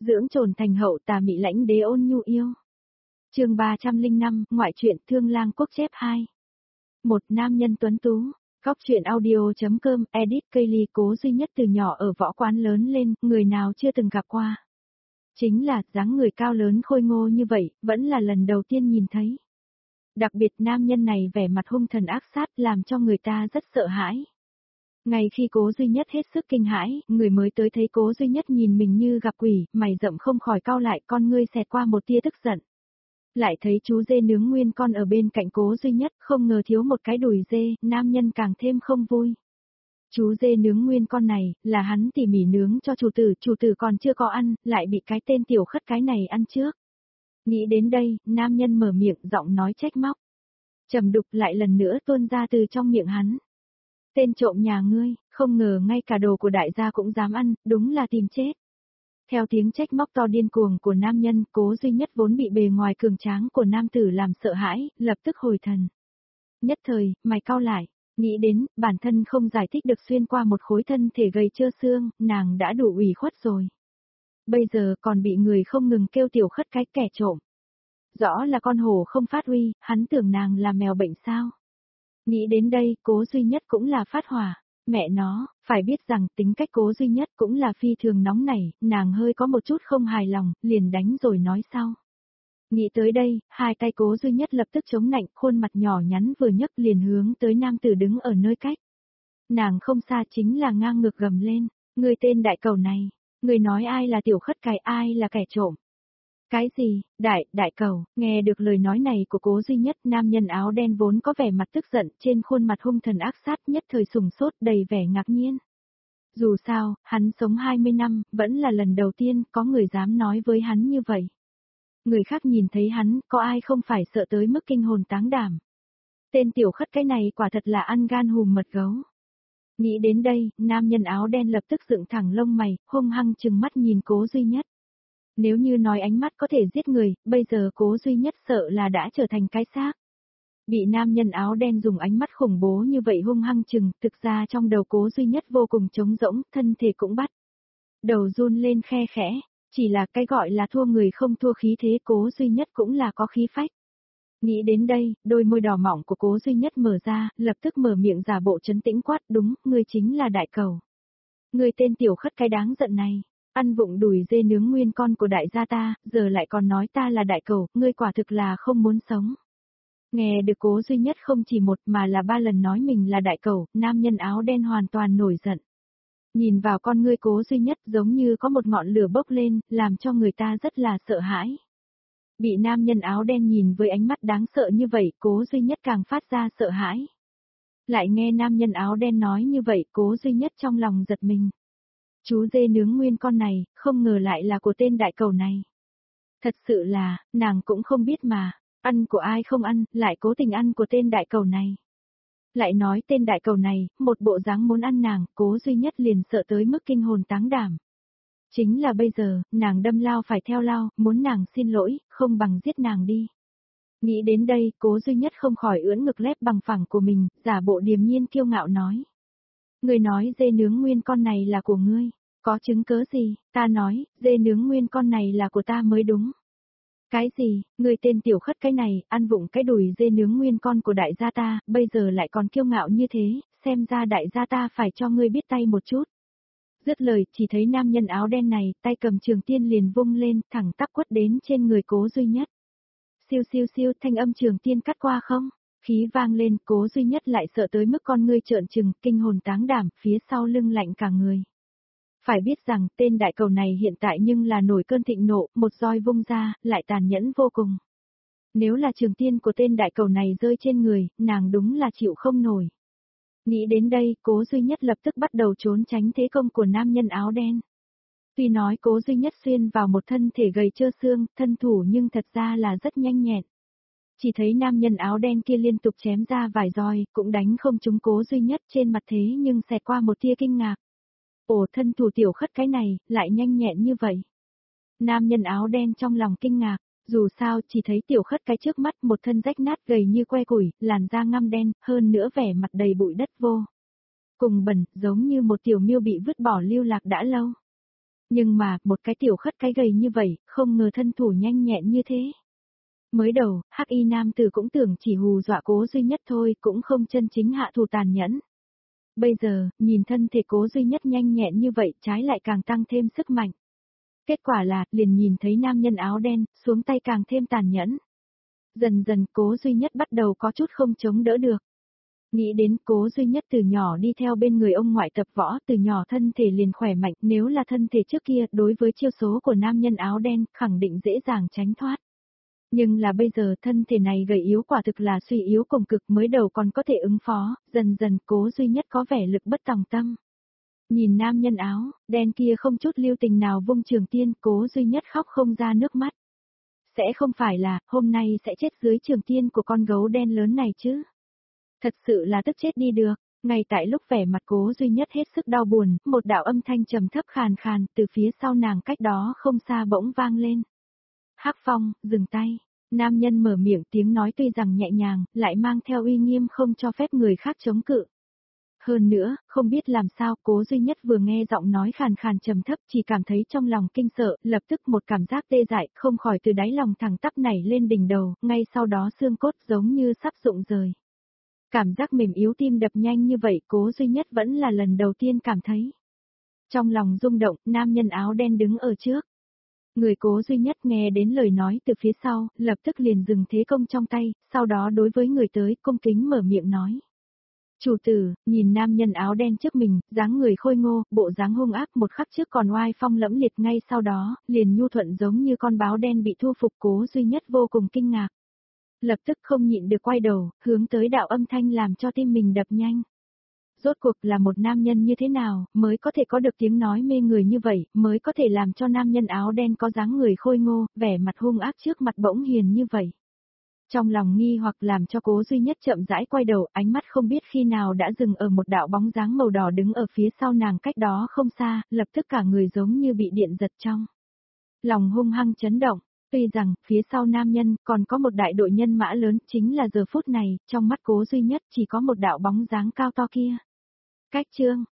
dưỡng trồn thành hậu tà mị lãnh đế ôn nhu yêu. Chương 305, ngoại truyện Thương Lang Quốc chép 2. Một nam nhân tuấn tú. Góc truyện audio.com, edit Kaylee. Cố Duy Nhất từ nhỏ ở võ quán lớn lên, người nào chưa từng gặp qua. Chính là, dáng người cao lớn khôi ngô như vậy, vẫn là lần đầu tiên nhìn thấy. Đặc biệt nam nhân này vẻ mặt hung thần ác sát làm cho người ta rất sợ hãi. Ngay khi Cố Duy Nhất hết sức kinh hãi, người mới tới thấy Cố Duy Nhất nhìn mình như gặp quỷ, mày rậm không khỏi cau lại, con ngươi xẹt qua một tia tức giận. Lại thấy chú dê nướng nguyên con ở bên cạnh Cố Duy Nhất, không ngờ thiếu một cái đùi dê, nam nhân càng thêm không vui. Chú dê nướng nguyên con này, là hắn tỉ mỉ nướng cho chủ tử còn chưa có ăn, lại bị cái tên tiểu khất cái này ăn trước. Nghĩ đến đây, nam nhân mở miệng giọng nói trách móc. Trầm đục lại lần nữa tuôn ra từ trong miệng hắn. Tên trộm nhà ngươi, không ngờ ngay cả đồ của đại gia cũng dám ăn, đúng là tìm chết. Theo tiếng trách móc to điên cuồng của nam nhân, Cố Duy Nhất vốn bị bề ngoài cường tráng của nam tử làm sợ hãi, lập tức hồi thần. Nhất thời, mày cau lại, nghĩ đến, bản thân không giải thích được xuyên qua một khối thân thể gầy trơ xương, nàng đã đủ ủy khuất rồi. Bây giờ còn bị người không ngừng kêu tiểu khất cái kẻ trộm. Rõ là con hổ không phát uy, hắn tưởng nàng là mèo bệnh sao. Nghĩ đến đây, Cố Duy Nhất cũng là phát hỏa. Mẹ nó, phải biết rằng tính cách Cố Duy Nhất cũng là phi thường nóng nảy, nàng hơi có một chút không hài lòng, liền đánh rồi nói sau. Nghĩ tới đây, hai tay Cố Duy Nhất lập tức chống nạnh, khuôn mặt nhỏ nhắn vừa nhấc liền hướng tới nam tử đứng ở nơi cách. Nàng không xa chính là ngang ngược gầm lên, người tên đại cầu này, người nói ai là tiểu khất cái, ai là kẻ trộm. Cái gì, đại cầu, nghe được lời nói này của Cố Duy Nhất, nam nhân áo đen vốn có vẻ mặt tức giận, trên khuôn mặt hung thần ác sát nhất thời sùng sốt đầy vẻ ngạc nhiên. Dù sao, hắn sống 20 năm, vẫn là lần đầu tiên có người dám nói với hắn như vậy. Người khác nhìn thấy hắn, có ai không phải sợ tới mức kinh hồn táng đảm. Tên tiểu khất cái này quả thật là ăn gan hùm mật gấu. Nghĩ đến đây, nam nhân áo đen lập tức dựng thẳng lông mày, hung hăng trừng mắt nhìn Cố Duy Nhất. Nếu như nói ánh mắt có thể giết người, bây giờ Cố Duy Nhất sợ là đã trở thành cái xác. Bị nam nhân áo đen dùng ánh mắt khủng bố như vậy hung hăng chừng, thực ra trong đầu Cố Duy Nhất vô cùng trống rỗng, thân thể cũng bắt đầu run lên khe khẽ, chỉ là cái gọi là thua người không thua khí thế, Cố Duy Nhất cũng là có khí phách. Nghĩ đến đây, đôi môi đỏ mỏng của Cố Duy Nhất mở ra, lập tức mở miệng giả bộ trấn tĩnh quát, đúng, ngươi chính là đại cầu. Ngươi tên tiểu khất cái đáng giận này. Ăn vụng đùi dê nướng nguyên con của đại gia ta, giờ lại còn nói ta là đại cầu, ngươi quả thực là không muốn sống. Nghe được Cố Duy Nhất không chỉ một mà là 3 lần nói mình là đại cầu, nam nhân áo đen hoàn toàn nổi giận. Nhìn vào con ngươi Cố Duy Nhất giống như có một ngọn lửa bốc lên, làm cho người ta rất là sợ hãi. Bị nam nhân áo đen nhìn với ánh mắt đáng sợ như vậy, Cố Duy Nhất càng phát ra sợ hãi. Lại nghe nam nhân áo đen nói như vậy, Cố Duy Nhất trong lòng giật mình. Chú dê nướng nguyên con này, không ngờ lại là của tên đại cầu này. Thật sự là, nàng cũng không biết mà, ăn của ai không ăn, lại cố tình ăn của tên đại cầu này. Lại nói tên đại cầu này, một bộ dáng muốn ăn nàng, Cố Duy Nhất liền sợ tới mức kinh hồn táng đảm. Chính là bây giờ, nàng đâm lao phải theo lao, muốn nàng xin lỗi, không bằng giết nàng đi. Nghĩ đến đây, Cố Duy Nhất không khỏi ưỡn ngực lép bằng phẳng của mình, giả bộ điềm nhiên kiêu ngạo nói. Người nói dê nướng nguyên con này là của ngươi, có chứng cớ gì, ta nói, dê nướng nguyên con này là của ta mới đúng. Cái gì, người tên tiểu khất cái này, ăn vụng cái đùi dê nướng nguyên con của đại gia ta, bây giờ lại còn kiêu ngạo như thế, xem ra đại gia ta phải cho ngươi biết tay một chút. Dứt lời, chỉ thấy nam nhân áo đen này, tay cầm trường tiên liền vung lên, thẳng tắp quất đến trên người Cố Duy Nhất. Siêu siêu siêu, thanh âm trường tiên cắt qua không? Khí vang lên, Cố Duy Nhất lại sợ tới mức con ngươi trợn trừng, kinh hồn táng đảm, phía sau lưng lạnh cả người. Phải biết rằng, tên đại cầu này hiện tại nhưng là nổi cơn thịnh nộ, một roi vung ra, lại tàn nhẫn vô cùng. Nếu là trường tiên của tên đại cầu này rơi trên người, nàng đúng là chịu không nổi. Nghĩ đến đây, Cố Duy Nhất lập tức bắt đầu trốn tránh thế công của nam nhân áo đen. Tuy nói Cố Duy Nhất xuyên vào một thân thể gầy trơ xương, thân thủ nhưng thật ra là rất nhanh nhẹn. Chỉ thấy nam nhân áo đen kia liên tục chém ra vài roi, cũng đánh không trúng Cố Duy Nhất, trên mặt thế nhưng xẹt qua một tia kinh ngạc. Ồ, thân thủ tiểu khất cái này, lại nhanh nhẹn như vậy. Nam nhân áo đen trong lòng kinh ngạc, dù sao chỉ thấy tiểu khất cái trước mắt một thân rách nát gầy như que củi, làn da ngăm đen, hơn nữa vẻ mặt đầy bụi đất vô cùng bẩn, giống như một tiểu miêu bị vứt bỏ lưu lạc đã lâu. Nhưng mà, một cái tiểu khất cái gầy như vậy, không ngờ thân thủ nhanh nhẹn như thế. Mới đầu, hắc y nam tử cũng tưởng chỉ hù dọa Cố Duy Nhất thôi, cũng không chân chính hạ thủ tàn nhẫn. Bây giờ, nhìn thân thể Cố Duy Nhất nhanh nhẹn như vậy trái lại càng tăng thêm sức mạnh. Kết quả là, liền nhìn thấy nam nhân áo đen, xuống tay càng thêm tàn nhẫn. Dần dần Cố Duy Nhất bắt đầu có chút không chống đỡ được. Nghĩ đến Cố Duy Nhất từ nhỏ đi theo bên người ông ngoại tập võ, từ nhỏ thân thể liền khỏe mạnh, nếu là thân thể trước kia đối với chiêu số của nam nhân áo đen khẳng định dễ dàng tránh thoát. Nhưng là bây giờ thân thể này gầy yếu quả thực là suy yếu cùng cực, mới đầu còn có thể ứng phó, dần dần Cố Duy Nhất có vẻ lực bất tòng tâm. Nhìn nam nhân áo đen kia không chút lưu tình nào vung trường tiên, Cố Duy Nhất khóc không ra nước mắt. Sẽ không phải là, hôm nay sẽ chết dưới trường tiên của con gấu đen lớn này chứ. Thật sự là tức chết đi được. Ngay tại lúc vẻ mặt Cố Duy Nhất hết sức đau buồn, một đạo âm thanh trầm thấp khàn khàn từ phía sau nàng cách đó không xa bỗng vang lên. Hắc Phong, dừng tay. Nam nhân mở miệng, tiếng nói tuy rằng nhẹ nhàng, lại mang theo uy nghiêm không cho phép người khác chống cự. Hơn nữa, không biết làm sao Cố Duy Nhất vừa nghe giọng nói khàn khàn trầm thấp chỉ cảm thấy trong lòng kinh sợ, lập tức một cảm giác tê dại không khỏi từ đáy lòng thẳng tắp nảy lên đỉnh đầu, ngay sau đó xương cốt giống như sắp rụng rời. Cảm giác mềm yếu tim đập nhanh như vậy Cố Duy Nhất vẫn là lần đầu tiên cảm thấy. Trong lòng rung động, nam nhân áo đen đứng ở trước. Người Cố Duy Nhất nghe đến lời nói từ phía sau, lập tức liền dừng thế công trong tay, sau đó đối với người tới cung kính mở miệng nói. Chủ tử, nhìn nam nhân áo đen trước mình, dáng người khôi ngô, bộ dáng hung ác một khắc trước còn oai phong lẫm liệt, ngay sau đó, liền nhu thuận giống như con báo đen bị thu phục. Cố Duy Nhất vô cùng kinh ngạc. Lập tức không nhịn được quay đầu, hướng tới đạo âm thanh làm cho tim mình đập nhanh. Rốt cuộc là một nam nhân như thế nào, mới có thể có được tiếng nói mê người như vậy, mới có thể làm cho nam nhân áo đen có dáng người khôi ngô, vẻ mặt hung ác trước mặt bỗng hiền như vậy. Trong lòng nghi hoặc làm cho Cố Duy Nhất chậm rãi quay đầu, ánh mắt không biết khi nào đã dừng ở một đạo bóng dáng màu đỏ đứng ở phía sau nàng cách đó không xa, lập tức cả người giống như bị điện giật trong. Lòng hung hăng chấn động. Tuy rằng, phía sau nam nhân, còn có một đại đội nhân mã lớn, chính là giờ phút này, trong mắt Cố Duy Nhất chỉ có một đạo bóng dáng cao to kia. Cách chương,